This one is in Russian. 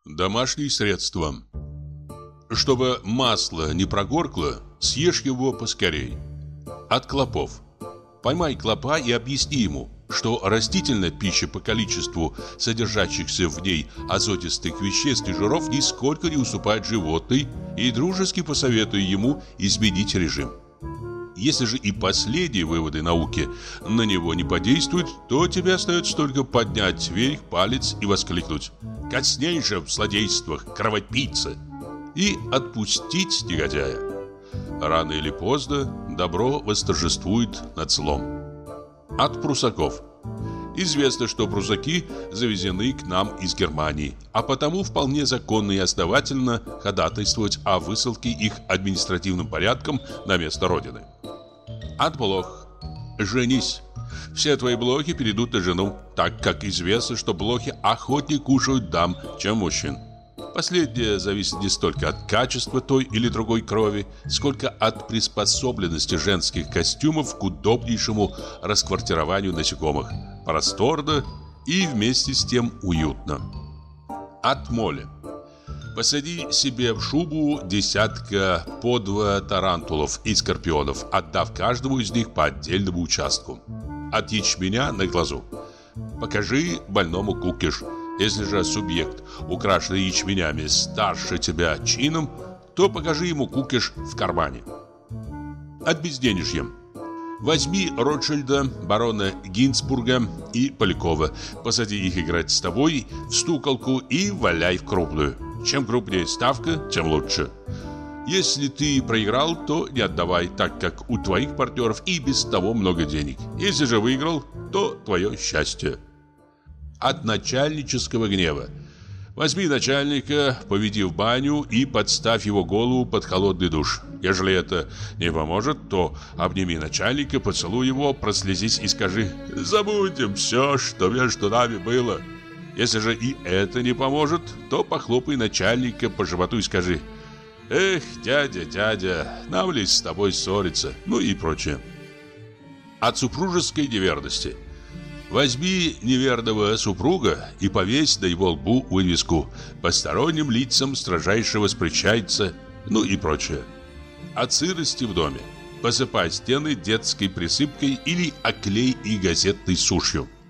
Домашние средства. Чтобы масло не прогоркло, съешь его поскорей. От клопов. Поймай клопа и объясни ему, что растительная пища по количеству содержащихся в ней азотистых веществ и жиров нисколько не уступает животной, и дружески посоветуй ему изменить режим. Если же и последние выводы науки на него не подействуют, то тебе остается только поднять вверх палец и воскликнуть: «Косней же в злодействах, кровопийца!» и отпустить негодяя. Рано или поздно добро восторжествует над злом. От прусаков. Известно, что прусаки завезены к нам из Германии, а потому вполне законно и основательно ходатайствовать о высылке их административным порядком на место родины. От блох. Женись. Все твои блохи перейдут на жену, так как известно, что блохи охотнее кушают дам, чем мужчин. Последнее зависит не столько от качества той или другой крови, сколько от приспособленности женских костюмов к удобнейшему расквартированию насекомых. Просторно и вместе с тем уютно. От моли. Посади себе в шубу десятка по 2 тарантулов и скорпионов, отдав каждому из них по отдельному участку. От ячменя на глазу. Покажи больному кукиш. Если же субъект, украшенный ячменями, старше тебя чином, то покажи ему кукиш в кармане. От безденежья. Возьми Ротшильда, барона Гинцбурга и Полякова, посади их играть с тобой в стуколку и валяй в крупную. Чем крупнее ставка, тем лучше. Если ты проиграл, то не отдавай, так как у твоих партнеров и без того много денег. Если же выиграл, то твое счастье. От начальнического гнева. Возьми начальника, поведи в баню и подставь его голову под холодный душ. Ежели это не поможет, то обними начальника, поцелуй его, прослезись и скажи: «Забудем все, что между нами было». Если же и это не поможет, то похлопай начальника по животу и скажи: «Эх, дядя, дядя, нам ли с тобой ссориться?» Ну и прочее. От супружеской неверности. Возьми неверного супруга и повесь на его лбу вывеску: «Посторонним лицам строжайше воспрещается», ну и прочее. От сырости в доме. Посыпай стены детской присыпкой или оклей и газетной сушью.